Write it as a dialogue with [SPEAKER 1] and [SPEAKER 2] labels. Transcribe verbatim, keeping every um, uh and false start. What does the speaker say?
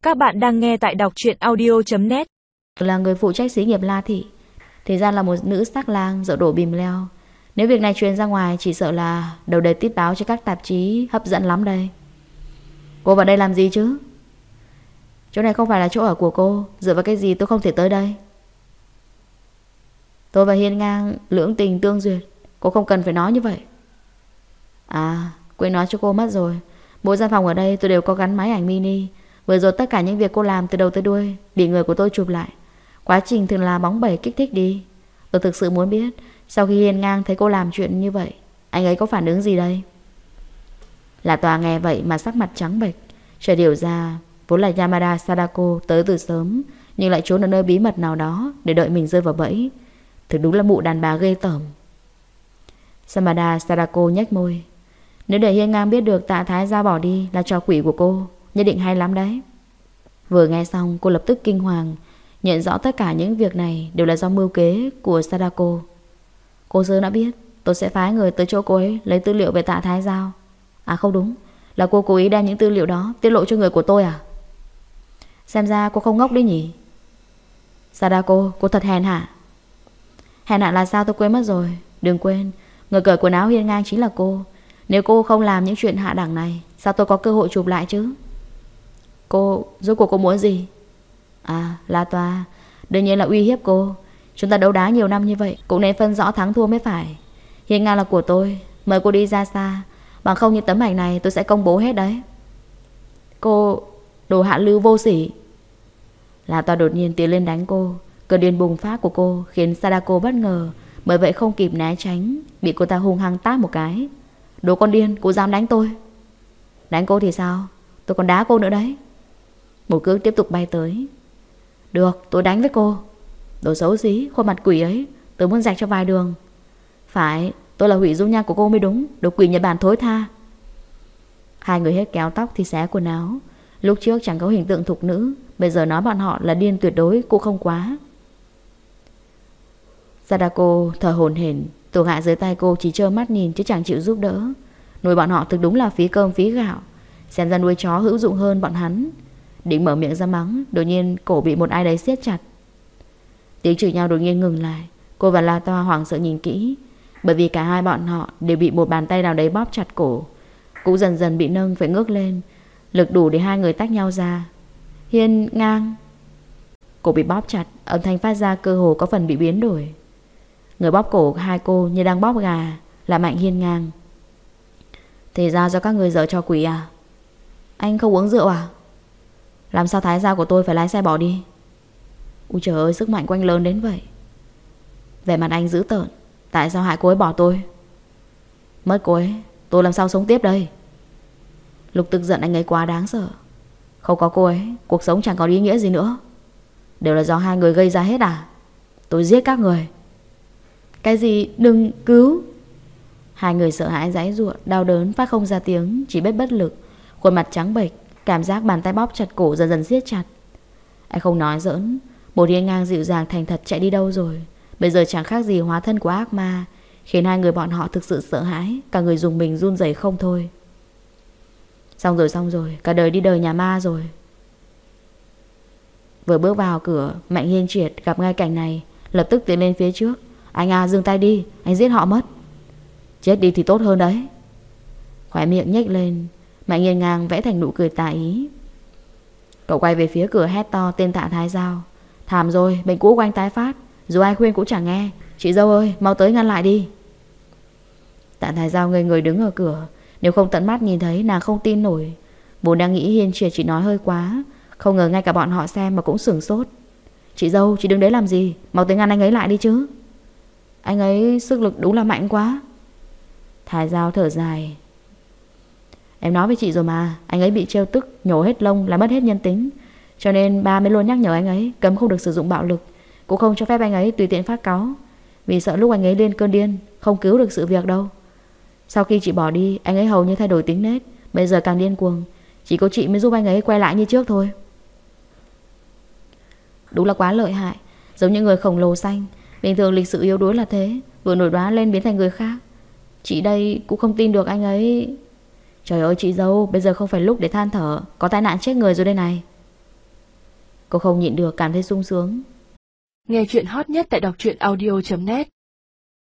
[SPEAKER 1] Các bạn đang nghe tại đọc truyện audio chấm net.
[SPEAKER 2] Là người phụ trách xí nghiệp La Thị, thì ra là một nữ sắc lang dở đổ bìm leo. Nếu việc này truyền ra ngoài, chỉ sợ là đầu đề tít báo cho các tạp chí hấp dẫn lắm đây. Cô vào đây làm gì chứ? Chỗ này không phải là chỗ ở của cô. Dựa vào cái gì tôi không thể tới đây? Tôi và Hiên Ngang lưỡng tình tương duyệt, cô không cần phải nói như vậy. À, quên nói cho cô mất rồi. Mỗi gian phòng ở đây tôi đều có gắn máy ảnh mini. Vừa rồi tất cả những việc cô làm từ đầu tới đuôi bị người của tôi chụp lại. Quá trình thường là bóng bẩy kích thích đi. Tôi thực sự muốn biết, sau khi Hiên Ngang thấy cô làm chuyện như vậy, anh ấy có phản ứng gì đây? Là Tòa nghe vậy mà sắc mặt trắng bệch. Chợt hiểu ra vốn là Yamada Sadako tới từ sớm, nhưng lại trốn ở nơi bí mật nào đó để đợi mình rơi vào bẫy. Thực đúng là mụ đàn bà ghê tởm. Yamada Sadako nhếch môi. Nếu để Hiên Ngang biết được Tạ Thái Giao bỏ đi là trò quỷ của cô, nhất định hay lắm đấy. Vừa nghe xong cô lập tức kinh hoàng, nhận rõ tất cả những việc này đều là do mưu kế của Sadako. Cô sớm đã biết tôi sẽ phái người tới chỗ cô ấy lấy tư liệu về Tạ Thái Giao. À không đúng, là cô cố ý đem những tư liệu đó tiết lộ cho người của tôi à? Xem ra cô không ngốc đấy nhỉ. Sadako, cô thật hèn hạ. Hèn hạ là sao tôi quên mất rồi. Đừng quên, người cởi quần áo Hiên Ngang chính là cô. Nếu cô không làm những chuyện hạ đẳng này, sao tôi có cơ hội chụp lại chứ? Cô, rốt cuộc cô muốn gì? À, La Toa, đương nhiên là uy hiếp cô. Chúng ta đấu đá nhiều năm như vậy, cũng nên phân rõ thắng thua mới phải. Hiên Ngang là của tôi, mời cô đi ra xa. Bằng không như tấm ảnh này tôi sẽ công bố hết đấy. Cô, đồ hạ lưu vô sỉ. La Toa đột nhiên tiến lên đánh cô. Cơn điên bùng phát của cô khiến Sadako bất ngờ, bởi vậy không kịp né tránh, bị cô ta hung hăng tát một cái. Đồ con điên, cô dám đánh tôi? Đánh cô thì sao? Tôi còn đá cô nữa đấy. Một cước tiếp tục bay tới. Được, tôi đánh với cô. Đồ xấu xí, khuôn mặt quỷ ấy, tôi muốn rạch cho vài đường. Phải, tôi là hủy dung nhan của cô mới đúng. Đồ quỷ Nhật Bản thối tha. Hai người hết kéo tóc thì xé quần áo. Lúc trước chẳng có hình tượng thục nữ, bây giờ nói bọn họ là điên tuyệt đối cũng không quá. Sadako thở hổn hển. Tổ hạ dưới tay cô chỉ trơ mắt nhìn chứ chẳng chịu giúp đỡ. Nuôi bọn họ thực đúng là phí cơm phí gạo. Xem ra nuôi chó hữu dụng hơn bọn hắn. Định mở miệng ra mắng, đột nhiên cổ bị một ai đấy siết chặt. Tiếng chửi nhau đột nhiên ngừng lại. Cô và La Toa hoảng sợ nhìn kỹ, bởi vì cả hai bọn họ đều bị một bàn tay nào đấy bóp chặt cổ. Cũng dần dần bị nâng phải ngước lên, lực đủ để hai người tách nhau ra. Hiên Ngang. Cổ bị bóp chặt, âm thanh phát ra cơ hồ có phần bị biến đổi. Người bóp cổ hai cô như đang bóp gà là Mạnh Hiên Ngang. Thì ra do các người giở trò quỷ à? Anh không uống rượu à? Làm sao Thái Giao của tôi phải lái xe bỏ đi? Úi trời ơi, sức mạnh của anh lớn đến vậy. Vẻ mặt anh dữ tợn. Tại sao hại cô ấy bỏ tôi? Mất cô ấy, tôi làm sao sống tiếp đây? Lúc tức giận anh ấy quá đáng sợ. Không có cô ấy, cuộc sống chẳng có ý nghĩa gì nữa. Đều là do hai người gây ra hết à? Tôi giết các người. Cái gì? Đừng cứu. Hai người sợ hãi giãy giụa, đau đớn phát không ra tiếng, chỉ biết bất lực, khuôn mặt trắng bệch, cảm giác bàn tay bóp chặt cổ dần dần siết chặt. Anh không nói giỡn. Một Hiên Ngang dịu dàng thành thật chạy đi đâu rồi? Bây giờ chẳng khác gì hóa thân của ác ma, khiến hai người bọn họ thực sự sợ hãi, cả người dùng mình run rẩy không thôi. Xong rồi xong rồi, cả đời đi đời nhà ma rồi. Vừa bước vào cửa, Mạnh Hiên Triệt gặp ngay cảnh này, lập tức tiến lên phía trước. Anh à, dừng tay đi, anh giết họ mất. Chết đi thì tốt hơn đấy. Khóe miệng nhếch lên, Mạnh Hiên Ngang vẽ thành nụ cười tà ý. Cậu quay về phía cửa hét to tên Tạ Thái Giao. Thảm rồi, bệnh cũ của anh tái phát. Dù ai khuyên cũng chẳng nghe. Chị dâu ơi, mau tới ngăn lại đi. Tạ Thái Giao ngây người đứng ở cửa. Nếu không tận mắt nhìn thấy nàng không tin nổi. Vốn đang nghĩ Hiên Triệt chỉ nói hơi quá, không ngờ ngay cả bọn họ xem mà cũng sửng sốt. Chị dâu, chị đứng đấy làm gì? Mau tới ngăn anh ấy lại đi chứ. Anh ấy sức lực đúng là mạnh quá. Thái Giao thở dài. Em nói với chị rồi mà, anh ấy bị trêu tức, nhổ hết lông là mất hết nhân tính. Cho nên ba mới luôn nhắc nhở anh ấy cấm không được sử dụng bạo lực, cũng không cho phép anh ấy tùy tiện phát cáu, vì sợ lúc anh ấy lên cơn điên không cứu được sự việc đâu. Sau khi chị bỏ đi, anh ấy hầu như thay đổi tính nết, bây giờ càng điên cuồng. Chỉ có chị mới giúp anh ấy quay lại như trước thôi. Đúng là quá lợi hại, giống như người khổng lồ xanh. Bình thường lịch sự yếu đuối là thế, vừa nổi đoá lên biến thành người khác. Chị đây cũng không tin được anh ấy. Trời ơi chị dâu, bây giờ không phải lúc để than thở, có tai nạn chết người rồi đây này. Cô không nhịn được cảm thấy sung sướng.
[SPEAKER 1] Nghe chuyện hot nhất tại đọc truyện audio chấm net.